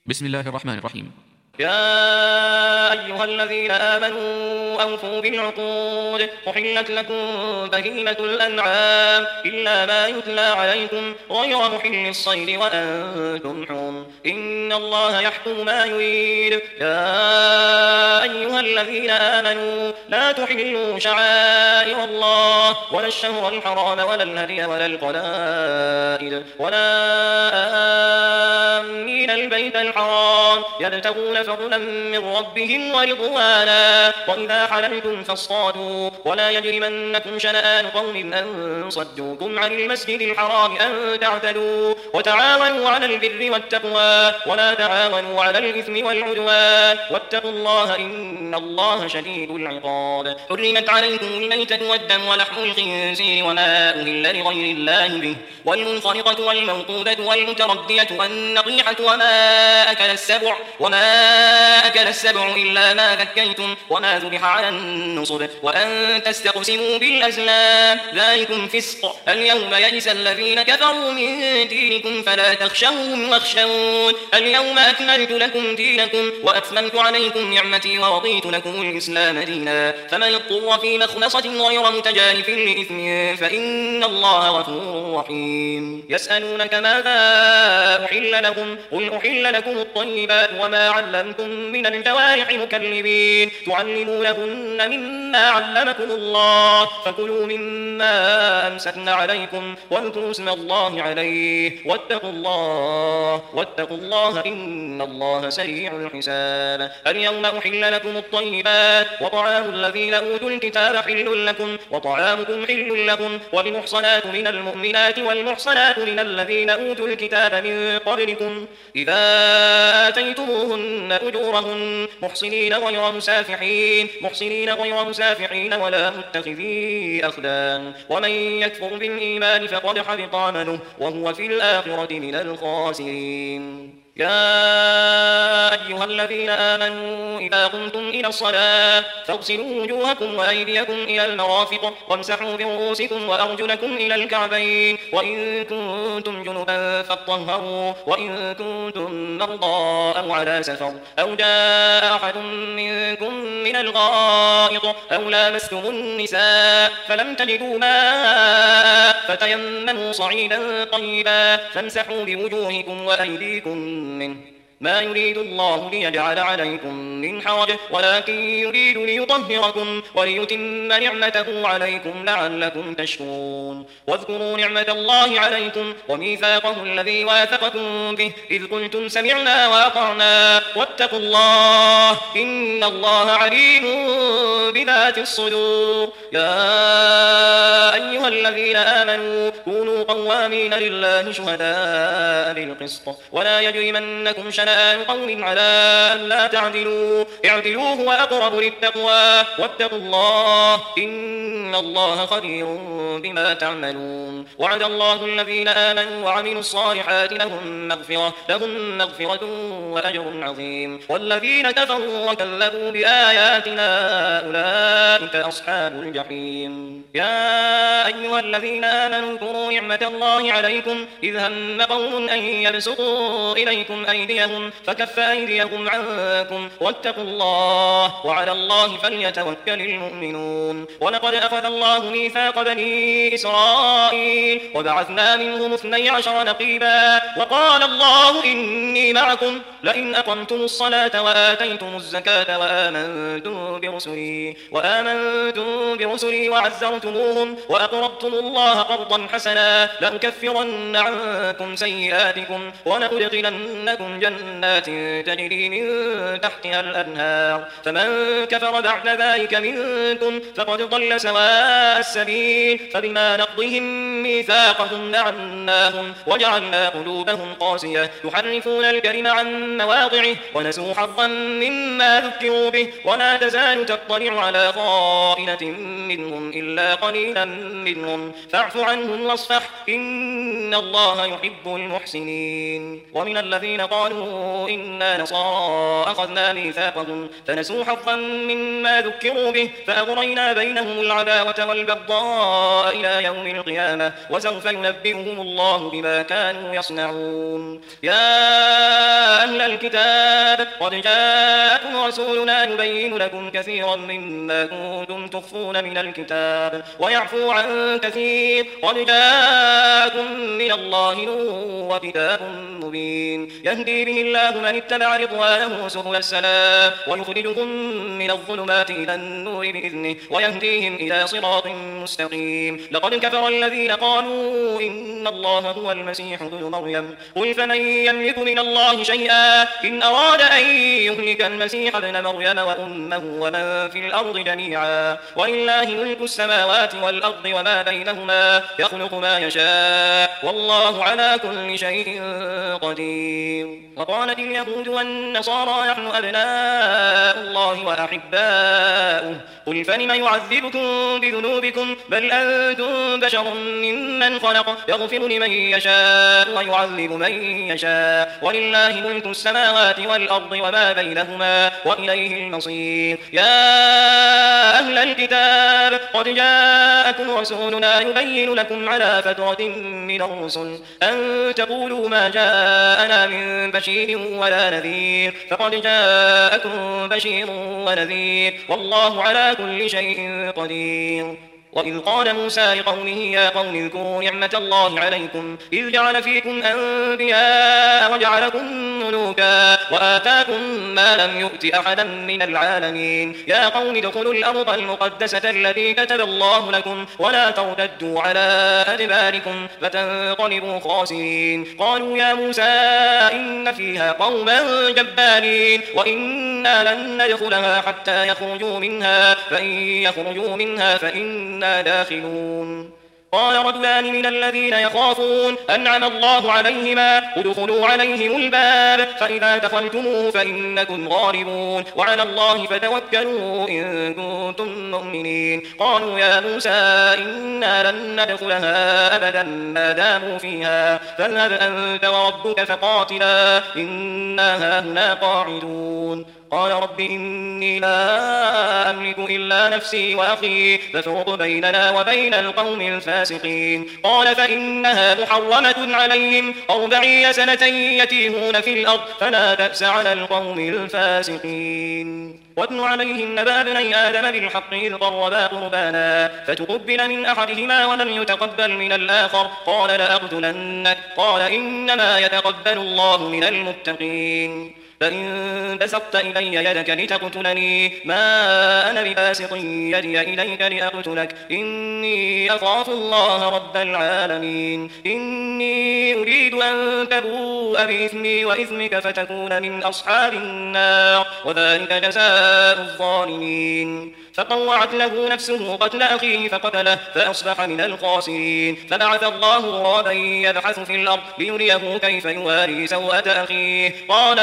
بسم الله الرحمن الرحيم. يا أيها الذين آمنوا أوفوا بالعقود أحلت لكم بهيمة الأنعام إلا ما يتلى عليكم غير محل الصيد وأنتم حرم إن الله يحكم ما يريد. يا أيها الذين آمنوا لا تحلوا شعائر الله ولا الشهر الحرام ولا الهدي ولا القلائد ولا آمين البيت الحرام يبتغون فضلا من ربهم ورضوانا وإذا حللتم فاصطادوا ولا يجرمنكم شنآن قوم أن صدوكم عن المسجد الحرام أن تعتدوا وتعاونوا على البر والتقوى ولا تعاونوا على الإثم والعدوان واتقوا الله إن الله شديد العقاب. حرمت عليكم الميتة والدم ولحم الخنزير وما أهل لغير الله به والمنخنقة والموقوذة والمتردية والنطيحة وما أكل السبع إلا ما ذكيتم وما ذبح على النصب وأن تستقسموا بالأزلام ذلكم فسق. اليوم يئس الذين كفروا من دينكم فلا تخشوهم واخشون اليوم أكملت لكم دينكم وأتممت عليكم نعمتي ورضيت لكم الإسلام دينا فمن اضطر في مخمصة غير متجانف لإثم فإن الله غفور رحيم. يسألونك ماذا أحل لكم قل أحل لكم الطيبات وما علمتم من الجوارح مكلبين تعلمونهن مما علمكم الله فكلوا مما أمسكن عليكم واذكروا اسم الله عليه واتقوا الله إن الله سريع الحساب. اليوم أحل لكم الطيبات وطعام الذين أوتوا الكتاب حل لكم وطعامكم حل لكم والمحصنات من المؤمنات والمحصنات من الذين أوتوا الكتاب من قبلكم إذا آتيتموهن أجورهن محصنين غير مسافحين ولا متخذي أخدان ومن يكفر بالإيمان فقد حبط عمله وهو في الآخرة من الخاسرين. يا أيها الذين آمنوا إذا قمتم إلى الصلاة فاغسلوا وجوهكم وأيديكم إلى المرافق وامسحوا برؤوسكم وأرجلكم إلى الكعبين وإن كنتم جنبا فاطهروا وإن كنتم مرضى أو على سفر أو جاء أحد منكم من الغائط أو لامستم النساء فلم تجدوا ماء فتيمموا صعيدا طيبا فامسحوا بوجوهكم وأيديكم منه ما يريد الله ليجعل عليكم من حرج ولكن يريد ليطهركم وليتم نعمته عليكم لعلكم تشكرون. واذكروا نعمة الله عليكم وميثاقه الذي واثقكم به إذ قلتم سمعنا وأطعنا واتقوا الله إن الله عليم بذات الصدور. يا أيها الذين آمنوا كونوا قوامين لله شهداء بالقسط ولا يجرمنكم شنآن قوم على أن لا تعدلوا اعدلوا هو أقرب للتقوى واتقوا الله إن الله خبير بما تعملون. وعد الله الذين آمنوا وعملوا الصالحات لهم مغفرة وأجر عظيم والذين كفروا وكذبوا بآياتنا أولئك أصحاب الجحيم. يا أيها الذين آمنوا اذكروا نعمة الله عليكم إذ هم قوم أن يبسطوا إليكم أيديهم فكف أيديهم عنكم واتقوا الله وعلى الله فليتوكل المؤمنون. ولقد أخذ الله ميثاق بني إسرائيل وبعثنا منهم 12 نقيبا وقال الله إني معكم لئن أقمتم الصلاة وآتيتم الزكاة وآمنتم برسلي وعزرتموهم وأقرضتم الله قرضا حسنا لأكفرن عنكم سيئاتكم ولأدخلنكم جنات تجري من تحتها الأنهار فمن كفر بعد ذلك منكم فقد ضل سواء السبيل فبما نقضهم ميثاقهم لعناهم وجعلنا قلوبهم قاسية يحرفون الكلم عن مواضعه ونسوا حظا مما ذكروا به ولا تزال تطلع على خائنة منهم إلا قليلا منهم فاعف عنهم واصفح إن الله يحب المحسنين. ومن الذين قالوا قالوا إنا نصارى أخذنا ميثاقهم فنسوا حظا مما ذكروا به فأغرينا بينهم العداوة والبغضاء إلى يوم القيامة وسوف ينبئهم الله بما كانوا يصنعون. يا أهل الكتاب قد جاءكم رسولنا يبين لكم كثيرا مما كنتم تخفون من الكتاب ويعفو عن كثير قد جاءكم من الله نور وكتاب مبين يهدي به الله من اتبع رضوانه سبل السلام ويخرجهم من الظلمات إلى النور بإذنه ويهديهم إلى صراط مستقيم. لقد كفر الذين قالوا إن الله هو المسيح ابن مريم قل فمن يملك من الله شيئا إن أراد أن يهلك المسيح ابن مريم وأمه ومن في الأرض جميعا ولله ملك السماوات والأرض وما بينهما يخلق ما يشاء والله على كل شيء قدير. وقالت اليهود والنصارى نحن أبناء الله وأحباؤه قل فلم يعذبكم بذنوبكم بل أنتم بشر ممن خلق يغفر لمن يشاء ويعذب من يشاء ولله ملك السماوات والأرض وما بينهما وإليه المصير. يا أهل الكتاب قد جاءكم رسولنا يبين لكم على فترة من الرسل أن تقولوا ما جاءنا من بشير ولا نذير فقد جاءكم بشير ونذير والله على كل شيء قدير. وإذ قال موسى لقومه يا قوم اذكروا نعمة الله عليكم إذ جعل فيكم أنبياء وجعلكم ملوكا وآتاكم ما لم يؤت أحدا من العالمين يا قوم ادخلوا الأرض المقدسة التي كتب الله لكم ولا ترتدوا على أدباركم فتنقلبوا خاسرين. قالوا يا موسى إن فيها قوما جبارين وإنا لن ندخلها حتى يخرجوا منها فإن يخرجوا منها فإنا داخلون. قال رجلان من الذين يخافون أنعم الله عليهما ادخلوا عليهم الباب فإذا دخلتموه فإنكم غالبون وعلى الله فتوكلوا إن كنتم مؤمنين. قالوا يا موسى إنا لن ندخلها أبدا ما داموا فيها فاذهب أنت وربك فقاتلا إنا هاهنا قاعدون. قال رب إني لا أملك إلا نفسي وأخي فافرق بيننا وبين القوم الفاسقين. قال فإنها محرمة عليهم 40 سنة يتيهون في الأرض فلا تأس على القوم الفاسقين. واتل عليهم نبأ ابني آدم بالحق إذ قربا قربانا فتقبل من أحدهما ولم يتقبل من الآخر قال لأقتلنك قال إنما يتقبل الله من المتقين. فإن بسطت إلي يدك لتقتلني ما أنا بباسط يدي إليك لأقتلك إني أخاف الله رب العالمين. إني أريد أن تبوء بإثمي وإثمك فتكون من أصحاب النار وذلك جزاء الظالمين. فطوعت له نفسه قتل أخيه فقتله فأصبح من الخاسرين. فبعث الله غرابا يبحث في الأرض ليريه كيف يواري سوءة أخيه قال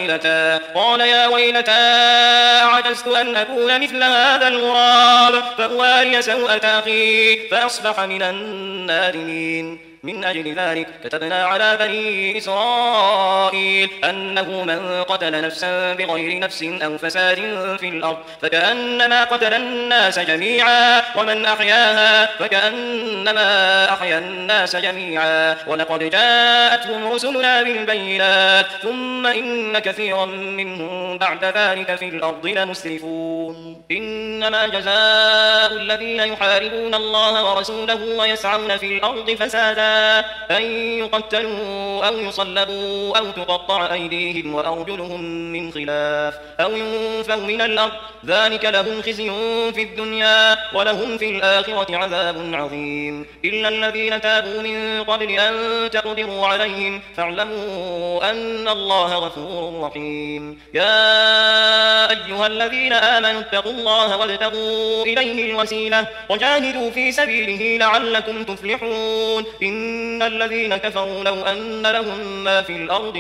يا ويلتى أعجزت أن أكون مثل هذا الغراب فأواري سوءة أخيه فأصبح من النادمين. من أجل ذلك كتبنا على بني إسرائيل أنه من قتل نفسا بغير نفس أو فساد في الأرض فكأنما قتل الناس جميعا ومن أحياها فكأنما أحيا الناس جميعا ولقد جاءتهم رسلنا بالبينات ثم إن كثيرا منهم بعد ذلك في الأرض لمسرفون. إنما جزاء الذين يحاربون الله ورسوله ويسعون في الأرض فسادا أن يقتلوا أو يصلبوا أو تقطع أيديهم وأرجلهم من خلاف أو ينفوا من الأرض ذلك لهم خزي في الدنيا ولهم في الآخرة عذاب عظيم. إلا الذين تابوا من قبل أن تقدروا عليهم فاعلموا أن الله غفور رحيم. يا أيها الذين آمنوا اتقوا الله وابتغوا إليه الوسيلة وجاهدوا في سبيله لعلكم تفلحون. إن الذين كفروا لو أن لهم ما في الأرض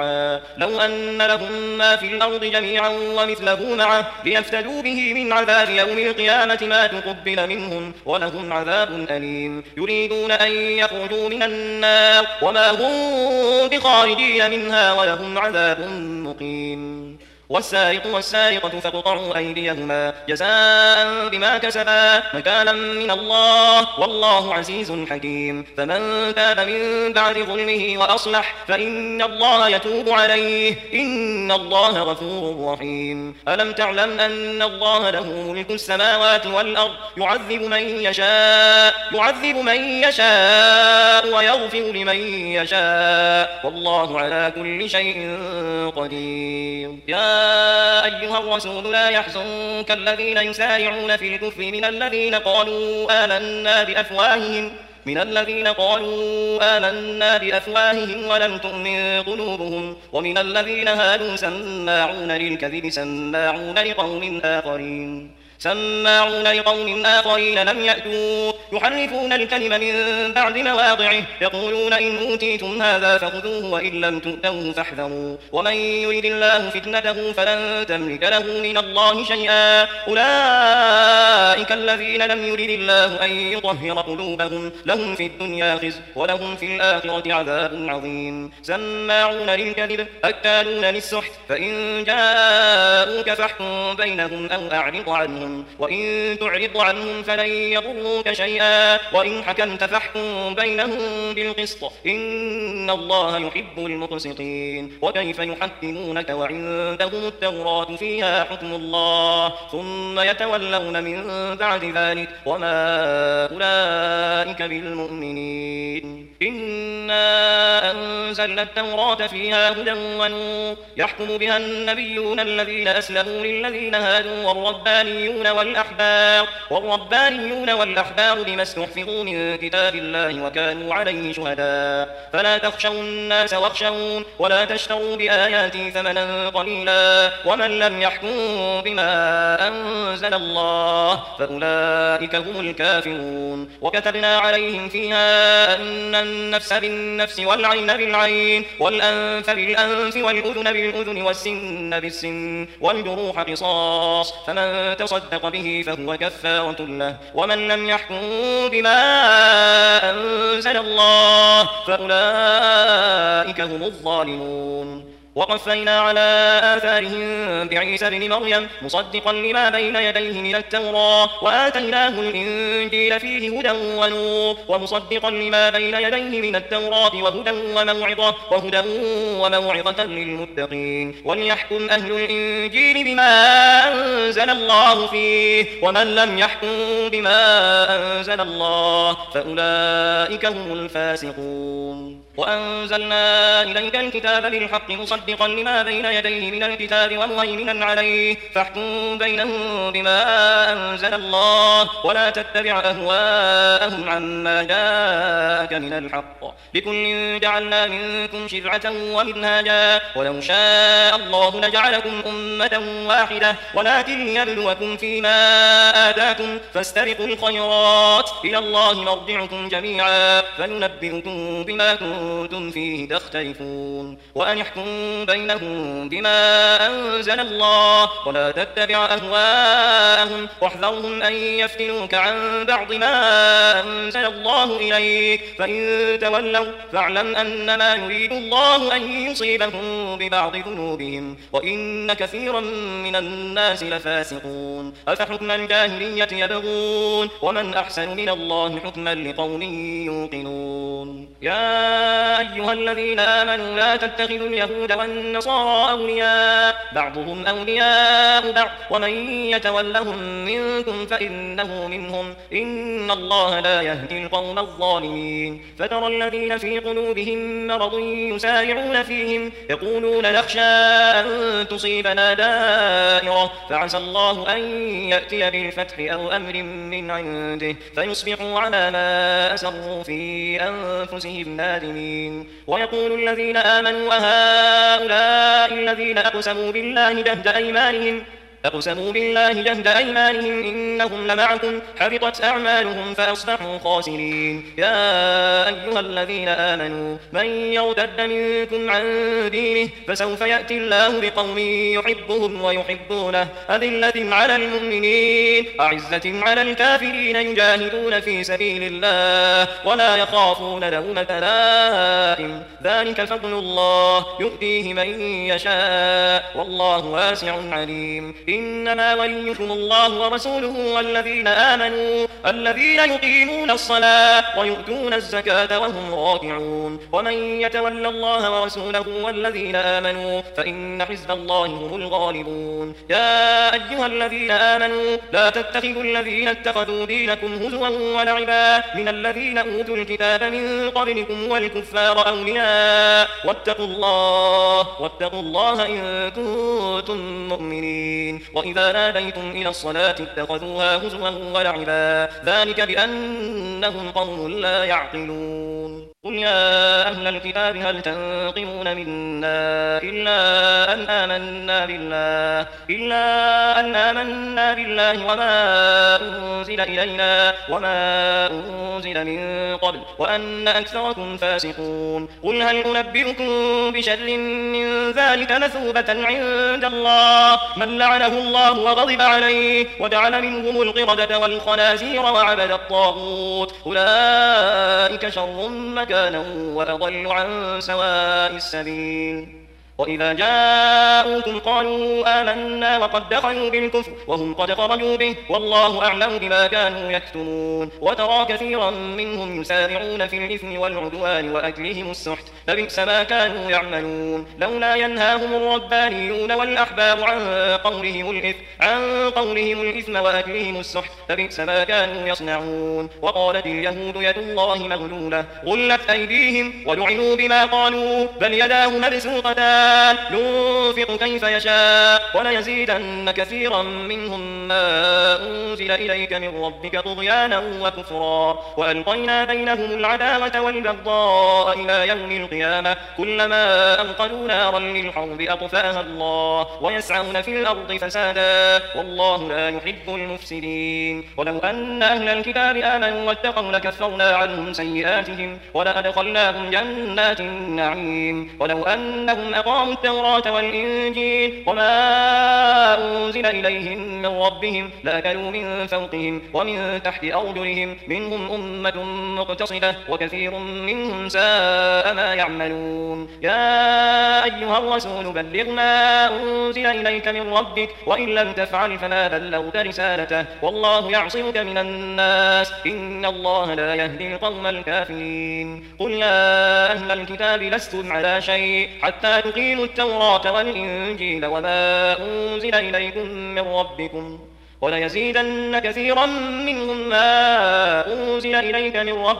جميعا ومثله معه ليفتدوا به من عذاب يوم القيامة ما تقبل منهم ولهم عذاب أليم يريدون أن يخرجوا من النار وما هم بخارجين منها ولهم عذاب مقيم والسارق والسارقة فاقطعوا أيديهما جزاء بما كسبا نكالا من الله والله عزيز حكيم فمن تاب من بعد ظلمه وأصلح فإن الله يتوب عليه إن الله غفور رحيم ألم تعلم أن الله له ملك السماوات والأرض يعذب من يشاء ويغفر لمن يشاء والله على كل شيء قدير يا أيها الرسول لا يحزنك الذين يسارعون في الكفر من الذين قالوا آمنا بأفواههم ولم تؤمن قلوبهم ومن الذين هادوا سماعون للكذب سماعون لقوم آخرين لم يأتوا يحرفون الكلم من بعد مواضعه يقولون إن أوتيتم هذا فخذوه وإن لم تؤتوه فاحذروا ومن يرد الله فتنته فلن تملك له من الله شيئا أولئك الذين لم يرد الله أن يطهر قلوبهم لهم في الدنيا خزي ولهم في الآخرة عذاب عظيم سماعون للكذب أكالون للسحت فإن جاءوك فاحكم بينهم أو أعرض عنهم وإن تعرض عنهم فلن يضروك شيئا وإن حكمت فاحكم بينهم بالقسط إن الله يحب المقسطين وكيف يحكمونك وعندهم التوراة فيها حكم الله ثم يتولون من بعد ذلك وما أولئك بالمؤمنين إنا أنزلنا التوراة فيها هدى ونور يحكم بها النبيون الذين أسلموا للذين هادوا والربانيون والأحبار بما استحفظوا من كتاب الله وكانوا عليه شهداء فلا تخشوا الناس واخشون ولا تشتروا بآياتي ثمنا قليلا ومن لم يحكم بما أنزل الله فأولئك هم الكافرون وكتبنا عليهم فيها أن النفس بالنفس والعين بالعين والأنف بالأنف والأذن بالأذن والسن بالسن والجروح قصاص فمن تصدق به فهو كفارة له ومن لم يحكم بما أنزل الله فأولئك هم الظالمون وقفينا على آثارهم بعيسى بن مريم مصدقا لما بين يديه من التوراة وآتيناه الإنجيل فيه هدى ونور ومصدقا لما بين يديه من التوراة وهدى وموعظة للمتقين وليحكم أهل الإنجيل بما أنزل الله فيه ومن لم يحكم بما أنزل الله فأولئك هم الفاسقون وأنزلنا إليك الكتاب بالحق مصدقا لما بين يديه من الكتاب ومهيمنا عليه فاحكم بينهم بما أنزل الله ولا تتبع أهواءهم عما جاءك من الحق لكل جعلنا منكم شرعة ومنهاجا ولو شاء الله لجعلكم أمة واحدة ولكن ليبلوكم فيما آتاكم فاستبقوا الخيرات إلى الله مرجعكم جميعا فينبئكم بما كنتم فيه تختلفون وأن يحكم بينهم بما أنزل الله ولا تتبع أهواءهم واحذرهم أن يفتنوك عن بعض ما أنزل الله إليك فإن تولوا فاعلم أنما يريد الله أن يصيبهم ببعض ذنوبهم وإن كثيرا من الناس لفاسقون أفحكم الجاهلية يبغون ومن أحسن من الله حكما لقوم يوقنون يا أيها الذين آمنوا لا تتخذوا اليهود والنصارى أولياء بعضهم أولياء بعض ومن يتولهم منكم فإنه منهم إن الله لا يهدي القوم الظالمين فترى الذين في قلوبهم مرض يسارعون فيهم يقولون نخشى أن تصيبنا دائرة فعسى الله أن يأتي بالفتح أو أمر من عنده فيصبحوا على ما أسروا في أنفسهم نادمين ويقول الذين آمنوا أهؤلاء الذين أقسموا بالله جهد أيمانهم أقسموا بالله جهد أيمانهم إنهم لمعكم حبطت أعمالهم فأصبحوا خاسرين. يا أيها الذين آمنوا من يرتد منكم عن دينه فسوف يأتي الله بقوم يحبهم ويحبونه أذلة على المؤمنين أعزة على الكافرين يجاهدون في سبيل الله ولا يخافون لومة لائم ذلك فضل الله يؤتيه من يشاء والله واسع عليم. إنما وليكم الله ورسوله والذين آمنوا الذين يقيمون الصلاة ويؤتون الزكاة وهم راكعون ومن يتولى الله ورسوله والذين آمنوا فإن حزب الله هم الغالبون. يا أيها الذين آمنوا لا تتخذوا الذين اتخذوا دينكم هزوا ولعبا من الذين أوتوا الكتاب من قبلكم والكفار أولياء واتقوا الله إن كنتم مؤمنين. وإذا ناديتم إلى الصلاة اتخذوها هزوا ولعبا ذلك بأنهم قوم لا يعقلون. قل يا أهل الكتاب هل تنقمون منا إلا أن آمنا بالله وما أنزل إلينا وما أنزل من قبل وأن أكثركم فاسقون. قل هل أنبئكم بشر من ذلك مثوبة عند الله من لعنه الله وغضب عليه وجعل منهم القردة والخنازير وعبد الطاغوت أولئك شر مكانا وأضل عن سواء السبيل. وإذا جاءوكم قالوا آمنا وقد دخلوا بالكفر وهم قد خرجوا به والله أعلم بما كانوا يكتمون. وترى كثيرا منهم يسارعون في الإثم والعدوان وأكلهم السحت لبئس ما كانوا يعملون. لولا ينهاهم الربانيون والأحبار عن قولهم الإثم وأكلهم السحت لبئس ما كانوا يصنعون. وقالت اليهود يد الله مغلولة غلت أيديهم ولعنوا بما قالوا بل يداه مبسوطتان ينفق كيف يشاء وليزيدن كثيرا منهم ما أنزل إليك من ربك طغيانا وكفرا وألقينا بينهم العداوة والبغضاء إلى يوم القيامة كلما أوقدوا نارا للحرب أطفأها الله ويسعون في الأرض فسادا والله لا يحب المفسدين. ولو أن أهل الكتاب آمنوا واتقوا لكفرنا عنهم سيئاتهم ولأدخلناهم جنات النعيم. ولو أنهم أقاموا التوراة والإنجيل وما أنزل إليهم من ربهم لأكلوا من فوقهم ومن تحت أرجلهم منهم أمة مقتصدة وكثير منهم ساء ما يعملون. يا أيها الرسول بلغ ما أنزل إليك من ربك وإن لم تفعل فما بلغت رسالته والله يعصمك من الناس إن الله لا يهدي القوم الكافرين. قل يا أهل الكتاب لستم على شيء حتى تقيموا التوراة والإنجيل وما أنزل إليكم من ربكم وليزيدن كثيرا منهم ما أنزل إليك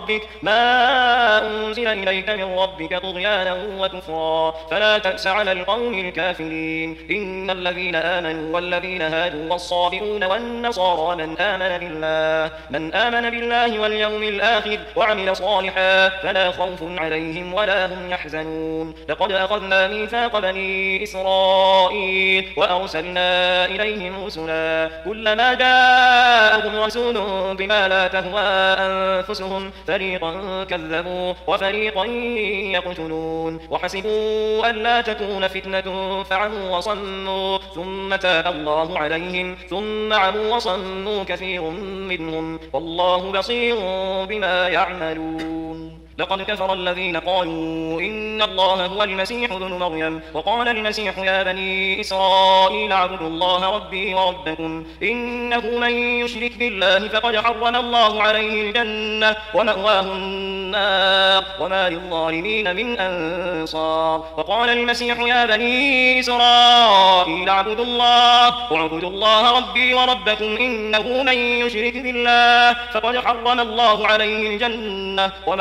من ربك طغيانا وكفرا فلا تأس على القوم الكافرين. إن الذين آمنوا والذين هادوا والصابئون والنصارى من آمن بالله واليوم الآخر وعمل صالحا فلا خوف عليهم ولا هم يحزنون. لقد أخذنا ميثاق بني إسرائيل وأرسلنا إليهم رسلا كلما جاءهم رسول بما لا تهوى أنفسهم فريقا كذبوا وفريقا يقتلون وحسبوا ألا تكون فتنة فعموا وصموا ثم تاب الله عليهم ثم عموا وصموا كثير منهم والله بصير بما يعملون. لقد كفر الذين قالوا إن الله هو المسيح ابن مريم وقال المسيح يا بني إسرائيل اعبدوا الله ربي وربكم إنه من يشرك بالله فقد حرم الله عليه الجنة ومأواه النار وما للظالمين من أنصار. وقال المسيح يا بني إسرائيل اعبدوا الله ربي وربكم إنه من يشرك بالله فقد حرم الله عليه الجنة ومأواه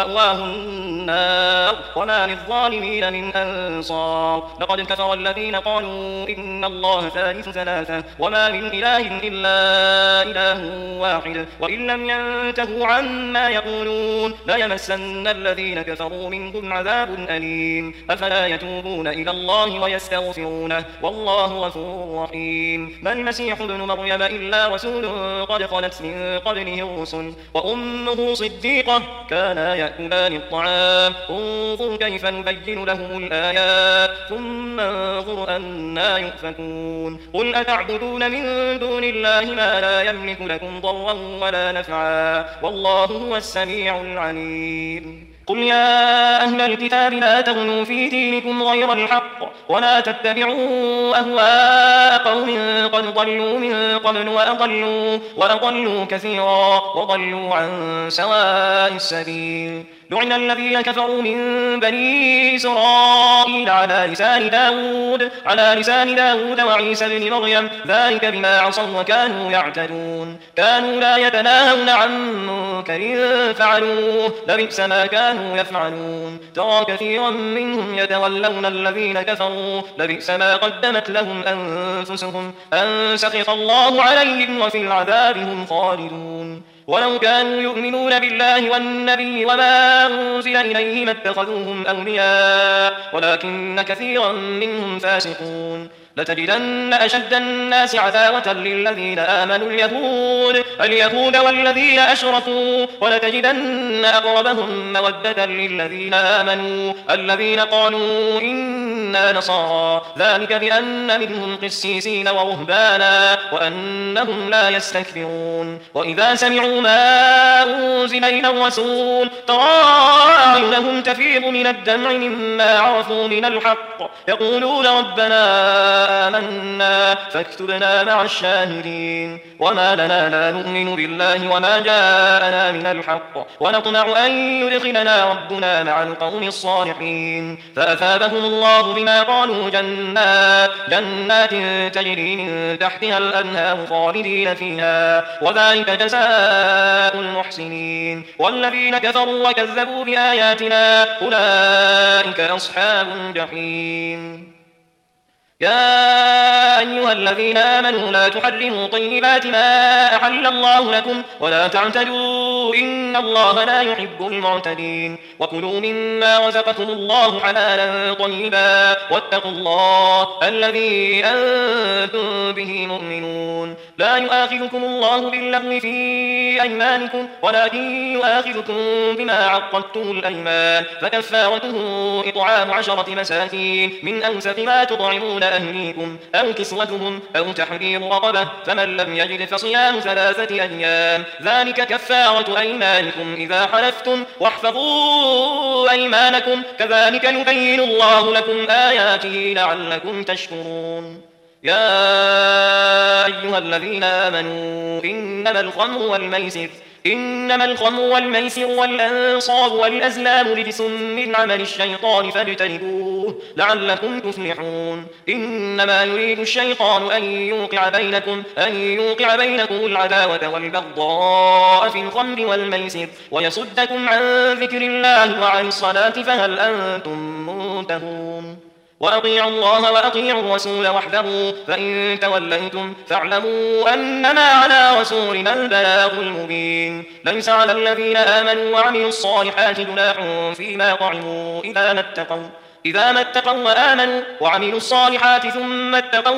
النار وما للظالمين من أنصار. لقد كفر الذين قالوا إن الله ثالث ثلاثة وما من إله إلا إله واحد وإن لم ينتهوا عما يقولون ليمسن الذين كفروا منهم عذاب أليم. أفلا يتوبون إلى الله ويستغفرونه والله غفور رحيم. ما المسيح ابن مريم إلا رسول قد خلت من قبله الرسل وأمه صديقة كانا يأكلان الطعام انظر كيف نبين لهم الآيات ثم انظر أنا يؤفكون. قل أتعبدون من دون الله ما لا يملك لكم ضرا ولا نفعا والله هو السميع العليم. قل يا أهل الكتاب لا تغلوا في دينكم غير الحق ولا تتبعوا أهواء قوم قد ضلوا من قبل وأضلوا كثيرا وضلوا عن سواء السبيل. لعن الذين كفروا من بني إسرائيل على لسان داود وعيسى بن مريم ذلك بما عصوا وكانوا يعتدون. كانوا لا يتناهون عن منكر فعلوه لبئس ما كانوا يفعلون. ترى كثيرا منهم يتولون الذين كفروا لبئس ما قدمت لهم أنفسهم أن سخط الله عليهم وفي العذاب هم خالدون. ولو كانوا يؤمنون بالله والنبي وما أنزل إليه ما اتخذوهم أولياء ولكن كثيرا منهم فاسقون. لتجدن أشد الناس عداوة للذين آمنوا اليهود والذين أشركوا ولتجدن أقربهم مودة للذين آمنوا الذين قالوا إنا نصارى ذلك بأن منهم قسيسين ورهبانا وأنهم لا يستكبرون. وإذا سمعوا ما أنزل إلى الرسول ترى أعينهم تفيض من الدمع مما عرفوا من الحق يقولون ربنا آمنا فاكتبنا مع الشاهدين. وما لنا لا نؤمن بالله وما جاءنا من الحق ونطمع أن يدخلنا ربنا مع القوم الصالحين. فأثابهم الله بما قالوا جنات تجري من تحتها الأنهار خالدين فيها وذلك جزاء المحسنين. والذين كفروا وكذبوا بآياتنا أولئك أصحاب الجحيم. يا أيها الذين آمنوا لا تحرموا طيبات ما أحل الله لكم ولا تعتدوا إن الله لا يحب المعتدين. وكلوا مما رزقكم الله حلالا طيبا واتقوا الله الذي أنتم به مؤمنون. لا يؤاخذكم الله باللغو في أيمانكم ولكن يؤاخذكم بما عقدتم الأيمان فكفارته إطعام 10 مساكين من أوسط ما تطعمون أهليكم أو كسوتهم أو تحرير رقبة فمن لم يجد فصيام 3 أيام ذلك كفارة أيمانكم إذا حلفتم واحفظوا أيمانكم كذلك يبين الله لكم آياته لعلكم تشكرون. يا أيها الذين آمنوا إنما الخمر والميسر والأنصاب والأزلام رجس من عمل الشيطان فاجتنبوه لعلكم تفلحون. إنما يريد الشيطان أن يوقع بينكم العداوة والبغضاء في الخمر والميسر ويصدكم عن ذكر الله وعن الصلاة فهل أنتم منتهون. وأطيعوا الله وأطيعوا الرسول واحذروا فإن توليتم فاعلموا أنما على رسولنا البلاغ المبين. ليس على الذين آمنوا وعملوا الصالحات جناح فيما طعموا إذا ما اتقوا وآمنوا وعملوا الصالحات ثم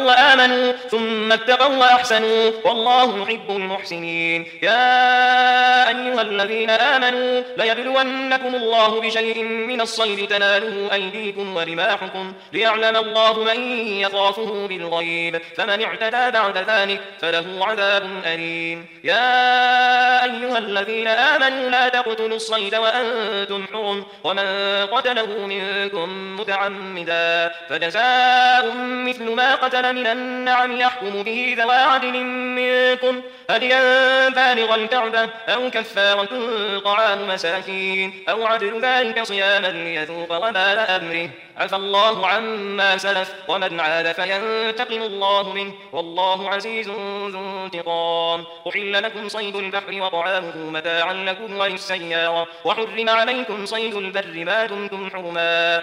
اتقوا وأحسنوا والله يحب المحسنين. يا أيها الذين آمنوا ليبلونكم الله بشيء من الصيد تناله أيديكم ورماحكم ليعلم الله من يخافه بالغيب فمن اعتدى بعد ذلك فله عذاب أليم. يا أيها الذين آمنوا لا تقتلوا الصيد وأنتم حرم ومن قتله منكم متعمدا فجزاء مثل ما قتل من النعم يحكم به ذوى عدل منكم هديا بالغ الكعبة أو كفارة طعام مساكين أو عدل ذلك صياما ليذوق وبال أمره عفى الله عما سلف ومن عاد فينتقم الله منه والله عزيز ذو انتقام. أحل لكم صيد البحر وطعامه متاعا لكم وللسيارة وحرم عليكم صيد البر ما دمتم حرما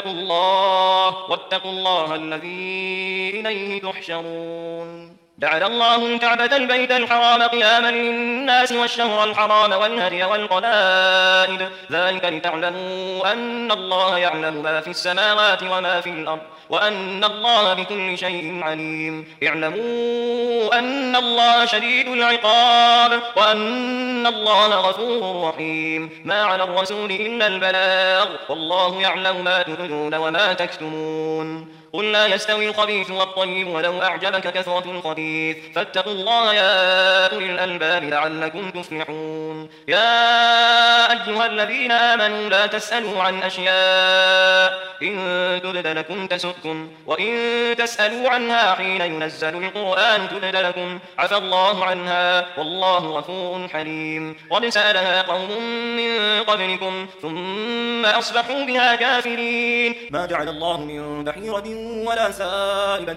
واتقوا الله الذي إليه تحشرون. جعل الله الكعبة البيت الحرام قياما للناس والشهر الحرام والهدي والقلائد ذلك لتعلموا أن الله يعلم ما في السماوات وما في الأرض وأن الله بكل شيء عليم. اعلموا أن الله شديد العقاب وأن الله غفور رحيم. ما على الرسول إلا البلاغ والله يعلم ما تبدون وما تكتمون. قل لا يستوي الخبيث والطيب ولو أعجبك كثرة الخبيث فاتقوا الله يا أولي الألباب لعلكم تفلحون. يا أيها الذين آمنوا لا تسألوا عن أشياء إن تبد لكم تسؤكم وإن تسألوا عنها حين ينزل القرآن تبد لكم عفى الله عنها والله غفور حليم. قد سألها قوم من قبلكم ثم أصبحوا بها كافرين. ما جعل الله من بحيرة ولا سائبة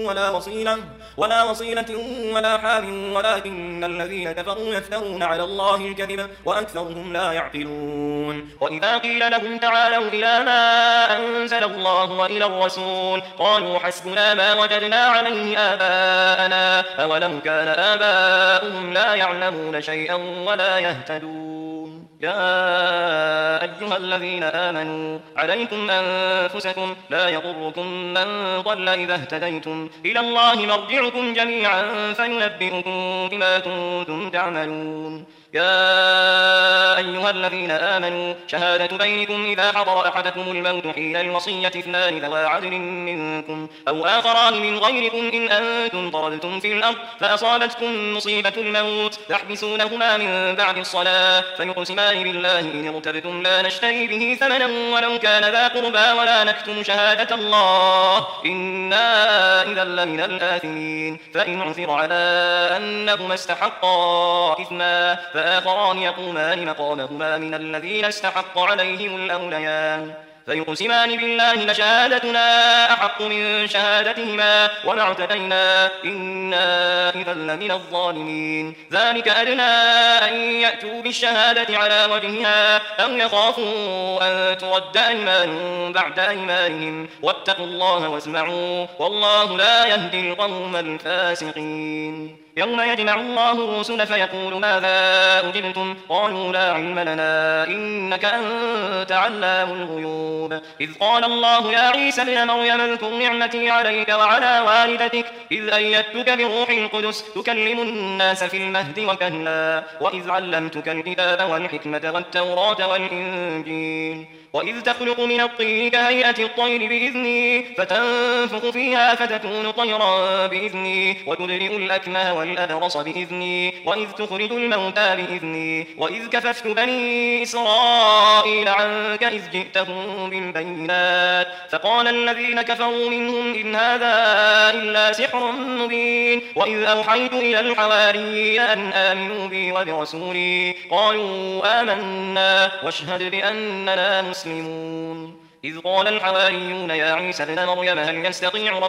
ولا وصيلة ولا حام ولكن الذين كفروا يفترون على الله الكذب وأكثرهم لا يعقلون. وإذا قيل لهم تعالوا إلى ما أنزل الله وإلى الرسول قالوا حسبنا ما وجدنا عليه آباءنا أولم كان آباؤهم لا يعلمون شيئا ولا يهتدون. يا أيها الذين آمنوا عليكم أنفسكم لا يضركم من ضل إذا اهتديتم إلى الله مرجعكم جميعا فينبئكم بما كنتم تعملون. يا أيها الذين آمنوا شهادة بينكم إذا حضر أحدكم الموت حين الوصية اثنان ذوى عدل منكم أو آخران من غيركم إن أنتم ضربتم في الأرض فأصابتكم مصيبة الموت تحبسونهما من بعد الصلاة فيقسمان بالله إن ارتبتم لا نشتري به ثمنا ولو كان ذا قربى ولا نكتم شهادة الله إنا إذا لمن الآثمين. فإن عثر على أنهما استحقا إثما فآخران يقومان مقامهما من الذين استحق عليهم الأوليان فيقسمان بالله لشهادتنا أحق من شهادتهما وما اعتدينا إنا إذا لمن الظالمين. ذلك أدنى أن يأتوا بالشهادة على وجهها أو يخافوا أن ترد أيمان بعد أيمانهم واتقوا الله واسمعوا والله لا يهدي القوم الفاسقين. يوم يجمع الله الرسل فيقول ماذا أجبتم قالوا لا علم لنا إنك أنت علام الغيوب. إذ قال الله يا عيسى ابن مريم اذكر نعمتي عليك وعلى والدتك إذ أيدتك بروح القدس تكلم الناس في المهد وكهلا وإذ علمتك الكتاب والحكمة والتوراة والإنجيل وإذ تخلق من الطين كهيئة الطير بإذني فتنفخ فيها فتكون طيرا بإذني وتبرئ الأكمه والأبرص بإذني وإذ تخرج الموتى بإذني وإذ كففت بني إسرائيل عنك إذ جئتهم بالبينات فقال الذين كفروا منهم إن هذا إلا سحر مبين. وإذ أوحيت إلى الحواريين أن آمنوا بي وبرسولي قالوا آمنا واشهد بأننا مسلمون. إذ قال الحواريون يا عيسى ابن مريم هل يستطيع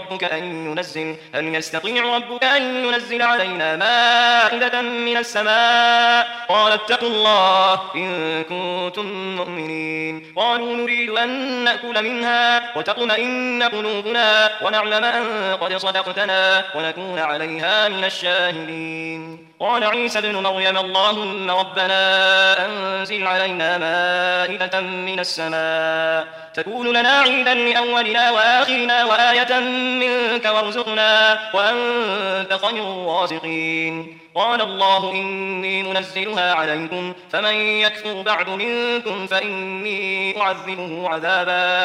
ربك أن ينزل علينا مائدة من السماء قال اتقوا الله إن كنتم مؤمنين. قالوا نريد أن نأكل منها وتطمئن قلوبنا ونعلم أن قد صدقتنا ونكون عليها من الشاهدين. قال عيسى ابن مريم اللهم ربنا أنزل علينا مائدة من السماء تكون لنا عيدا لأولنا وآخرنا وآية منك وارزقنا وأنت خير الرازقين. قال الله إني منزلها عليكم فمن يكفر بعد منكم فإني أعذبه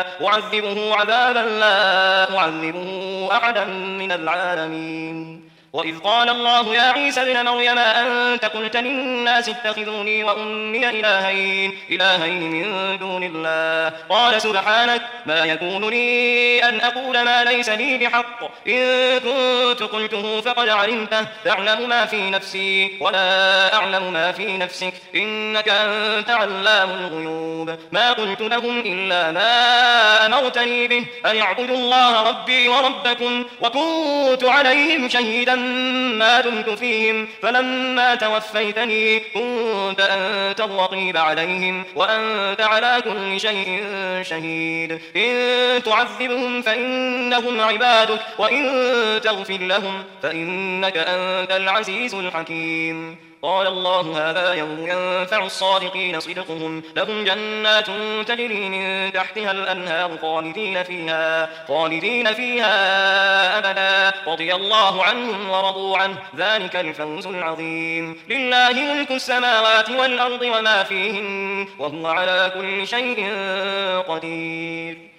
عذابا لا أعذبه أحدا من العالمين. وإذ قال الله يا عيسى ابن مريم أنت قلت للناس اتخذوني وأمي إلهين من دون الله قال سبحانك ما يكون لي أن أقول ما ليس لي بحق إن كنت قلته فقد علمته تعلم ما في نفسي ولا أعلم ما في نفسك إنك أنت علام الغيوب ما قلت لهم إلا ما أمرتني به أن اعبدوا الله ربي وربكم وكنت عليهم شهيدا ما دمت فيهم فلما توفيتني كنت أنت الرقيب عليهم وأنت على كل شيء شهيد إن تعذبهم فإنهم عبادك وإن تغفر لهم فإنك أنت العزيز الحكيم قال الله هذا يوم ينفع الصادقين صدقهم لهم جنات تجري من تحتها الأنهار خالدين فيها أبدا رضي الله عنهم ورضوا عنه ذلك الفوز العظيم لله ملك السماوات والأرض وما فيهن وهو على كل شيء قدير